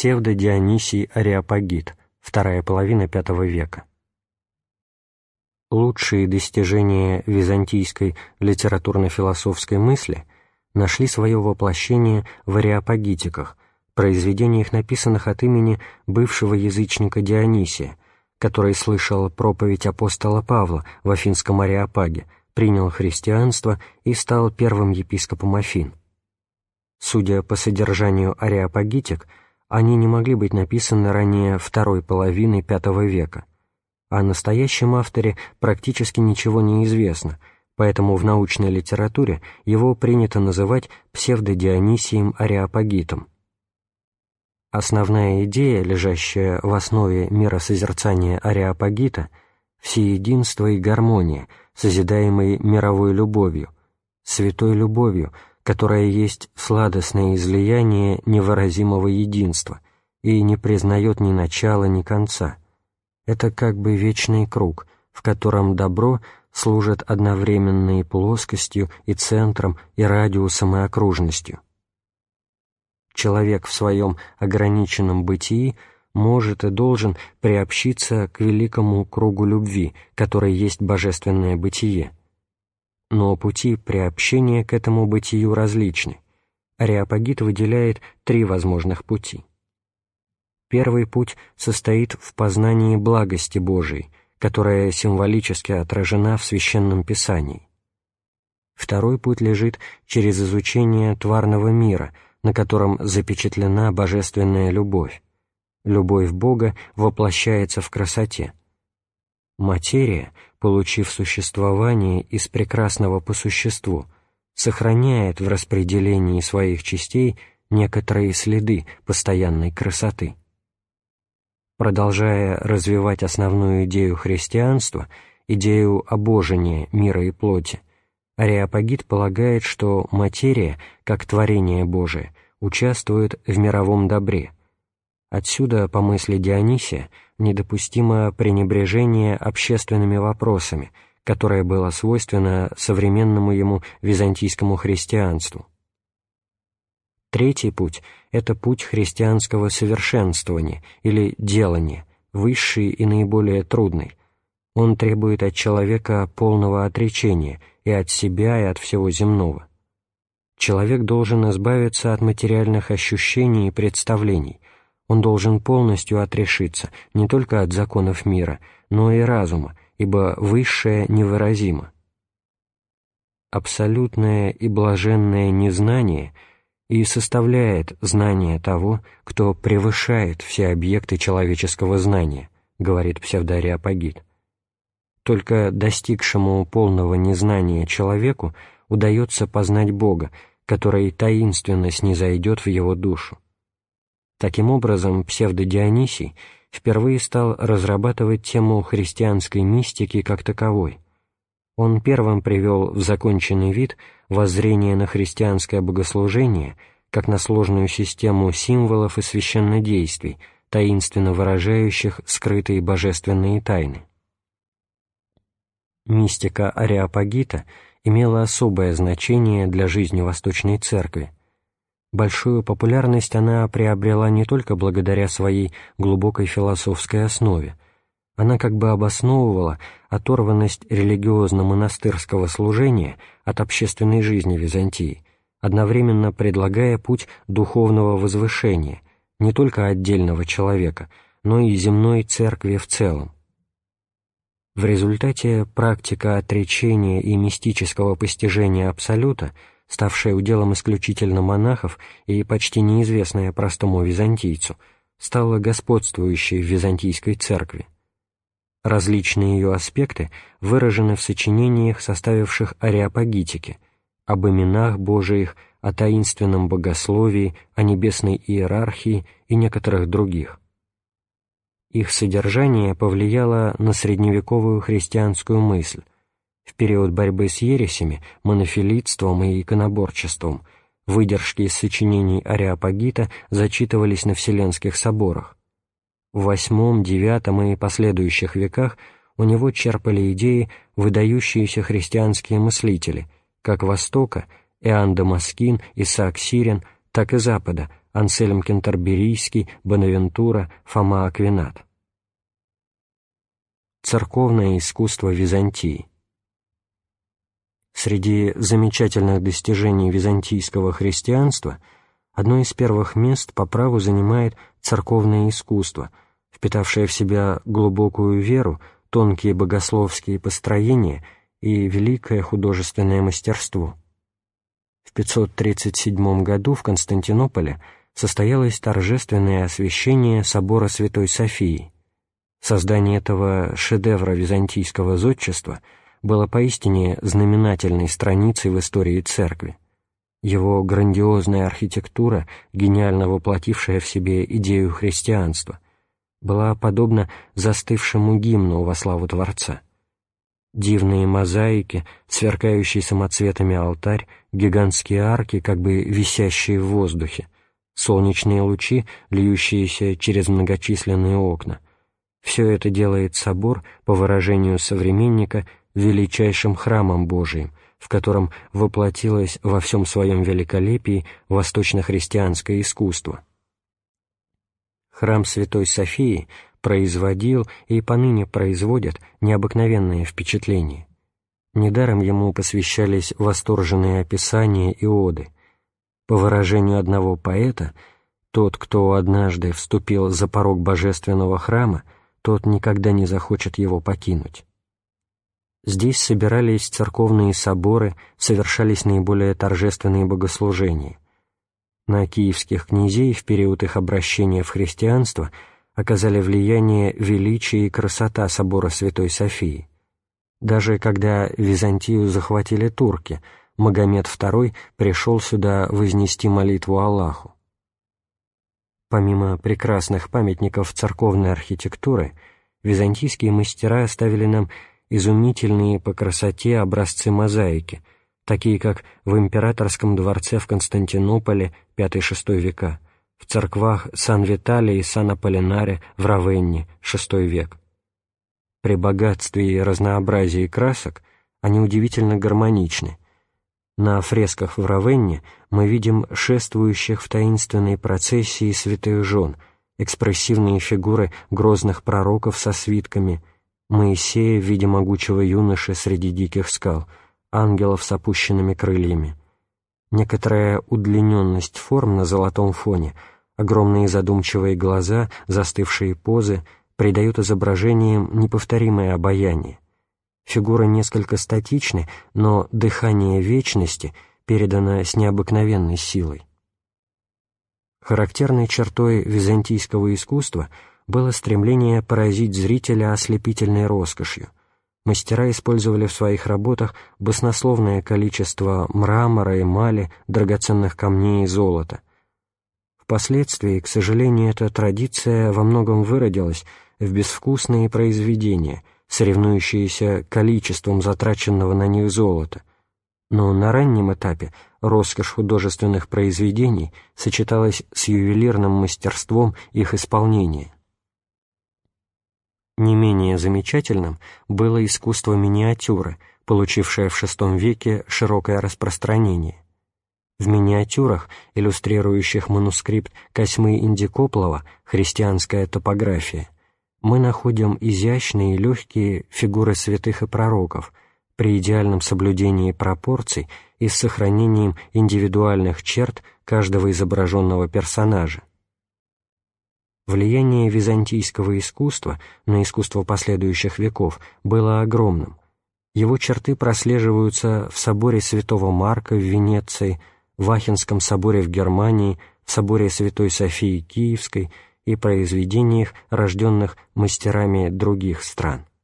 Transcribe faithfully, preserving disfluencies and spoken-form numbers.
Псевдо-Дионисий Ареопагит, вторая половина пятого века. Лучшие достижения византийской литературно-философской мысли нашли свое воплощение в ареопагитиках, произведениях, написанных от имени бывшего язычника Дионисия, который слышал проповедь апостола Павла в Афинском Ареопаге, принял христианство и стал первым епископом Афин. Судя по содержанию ареопагитик, они не могли быть написаны ранее второй половины пятого века. О настоящем авторе практически ничего не известно, поэтому в научной литературе его принято называть псевдодионисием Ареопагитом. Основная идея, лежащая в основе миросозерцания Ареопагита, всеединство и гармония, созидаемой мировой любовью, святой любовью, которая есть сладостное излияние невыразимого единства и не признает ни начала, ни конца. Это как бы вечный круг, в котором добро служит одновременно и плоскостью, и центром, и радиусом, и окружностью. Человек в своем ограниченном бытии может и должен приобщиться к великому кругу любви, который есть божественное бытие. Но пути приобщения к этому бытию различны. Ареопагит выделяет три возможных пути. Первый путь состоит в познании благости Божией, которая символически отражена в Священном Писании. Второй путь лежит через изучение тварного мира, на котором запечатлена божественная любовь. Любовь Бога воплощается в красоте. Материя, получив существование из прекрасного по существу, сохраняет в распределении своих частей некоторые следы постоянной красоты. Продолжая развивать основную идею христианства, идею обожения мира и плоти, Ареопагит полагает, что материя, как творение Божие, участвует в мировом добре. Отсюда, по мысли Дионисия, недопустимо пренебрежение общественными вопросами, которое было свойственно современному ему византийскому христианству. Третий путь — это путь христианского совершенствования или делания, высший и наиболее трудный. Он требует от человека полного отречения и от себя, и от всего земного. Человек должен избавиться от материальных ощущений и представлений. Он должен полностью отрешиться не только от законов мира, но и разума, ибо высшее невыразимо. Абсолютное и блаженное незнание и составляет знание того, кто превышает все объекты человеческого знания, говорит псевдоареопагит. Только достигшему полного незнания человеку удается познать Бога, который таинственно снизойдет в его душу. Таким образом, псевдодионисий впервые стал разрабатывать тему христианской мистики как таковой. Он первым привел в законченный вид воззрение на христианское богослужение как на сложную систему символов и священнодействий, таинственно выражающих скрытые божественные тайны. Мистика Ареопагита имела особое значение для жизни Восточной Церкви. Большую популярность она приобрела не только благодаря своей глубокой философской основе. Она как бы обосновывала оторванность религиозно-монастырского служения от общественной жизни Византии, одновременно предлагая путь духовного возвышения не только отдельного человека, но и земной церкви в целом. В результате практика отречения и мистического постижения Абсолюта, ставшая уделом исключительно монахов и почти неизвестная простому византийцу, стала господствующей в византийской церкви. Различные ее аспекты выражены в сочинениях, составивших ареопагитики, об именах Божиих, о таинственном богословии, о небесной иерархии и некоторых других. Их содержание повлияло на средневековую христианскую мысль. В период борьбы с ересями, монофилитством и иконоборчеством выдержки из сочинений Ареопагита зачитывались на Вселенских соборах. В восьмом, девятом и последующих веках у него черпали идеи выдающиеся христианские мыслители, как Востока, Иоанн Дамаскин, Исаак Сирин, так и Запада, Ансельм Кентерберийский, Бонавентура, Фома Аквинат. Церковное искусство Византии. Среди замечательных достижений византийского христианства одно из первых мест по праву занимает церковное искусство, впитавшее в себя глубокую веру, тонкие богословские построения и великое художественное мастерство. В пятьсот тридцать седьмом году в Константинополе состоялось торжественное освящение собора Святой Софии. Создание этого шедевра византийского зодчества было поистине знаменательной страницей в истории Церкви. Его грандиозная архитектура, гениально воплотившая в себе идею христианства, была подобна застывшему гимну во славу Творца. Дивные мозаики, сверкающий самоцветами алтарь, гигантские арки, как бы висящие в воздухе, солнечные лучи, льющиеся через многочисленные окна — все это делает собор, по выражению современника, величайшим храмом Божиим, в котором воплотилось во всем своем великолепии восточно-христианское искусство. Храм Святой Софии производил и поныне производит необыкновенное впечатление. Недаром ему посвящались восторженные описания и оды. По выражению одного поэта, тот, кто однажды вступил за порог божественного храма, тот никогда не захочет его покинуть. Здесь собирались церковные соборы, совершались наиболее торжественные богослужения. На киевских князей в период их обращения в христианство оказали влияние величие и красота собора Святой Софии. Даже когда Византию захватили турки, Магомед второй пришел сюда вознести молитву Аллаху. Помимо прекрасных памятников церковной архитектуры, византийские мастера оставили нам изумительные по красоте образцы мозаики, такие как в императорском дворце в Константинополе пятый-шестой века, в церквах Сан-Витале и Сан-Аполлинаре в Равенне шестой век. При богатстве и разнообразии красок они удивительно гармоничны. На фресках в Равенне мы видим шествующих в таинственной процессии святых жен, экспрессивные фигуры грозных пророков со свитками, Моисея в виде могучего юноши среди диких скал, ангелов с опущенными крыльями. Некоторая удлиненность форм на золотом фоне, огромные задумчивые глаза, застывшие позы придают изображениям неповторимое обаяние. Фигуры несколько статичны, но дыхание вечности передано с необыкновенной силой. Характерной чертой византийского искусства было стремление поразить зрителя ослепительной роскошью. Мастера использовали в своих работах баснословное количество мрамора, эмали, драгоценных камней и золота. Впоследствии, к сожалению, эта традиция во многом выродилась в безвкусные произведения, соревнующиеся количеством затраченного на них золота, но на раннем этапе роскошь художественных произведений сочеталась с ювелирным мастерством их исполнения. Не менее замечательным было искусство миниатюры, получившее в шестом веке широкое распространение. В миниатюрах, иллюстрирующих манускрипт Косьмы Индикоплова «Христианская топография», мы находим изящные и легкие фигуры святых и пророков при идеальном соблюдении пропорций и с сохранением индивидуальных черт каждого изображенного персонажа. Влияние византийского искусства на искусство последующих веков было огромным. Его черты прослеживаются в соборе святого Марка в Венеции, в Ахенском соборе в Германии, в соборе Святой Софии Киевской и произведениях, рожденных мастерами других стран.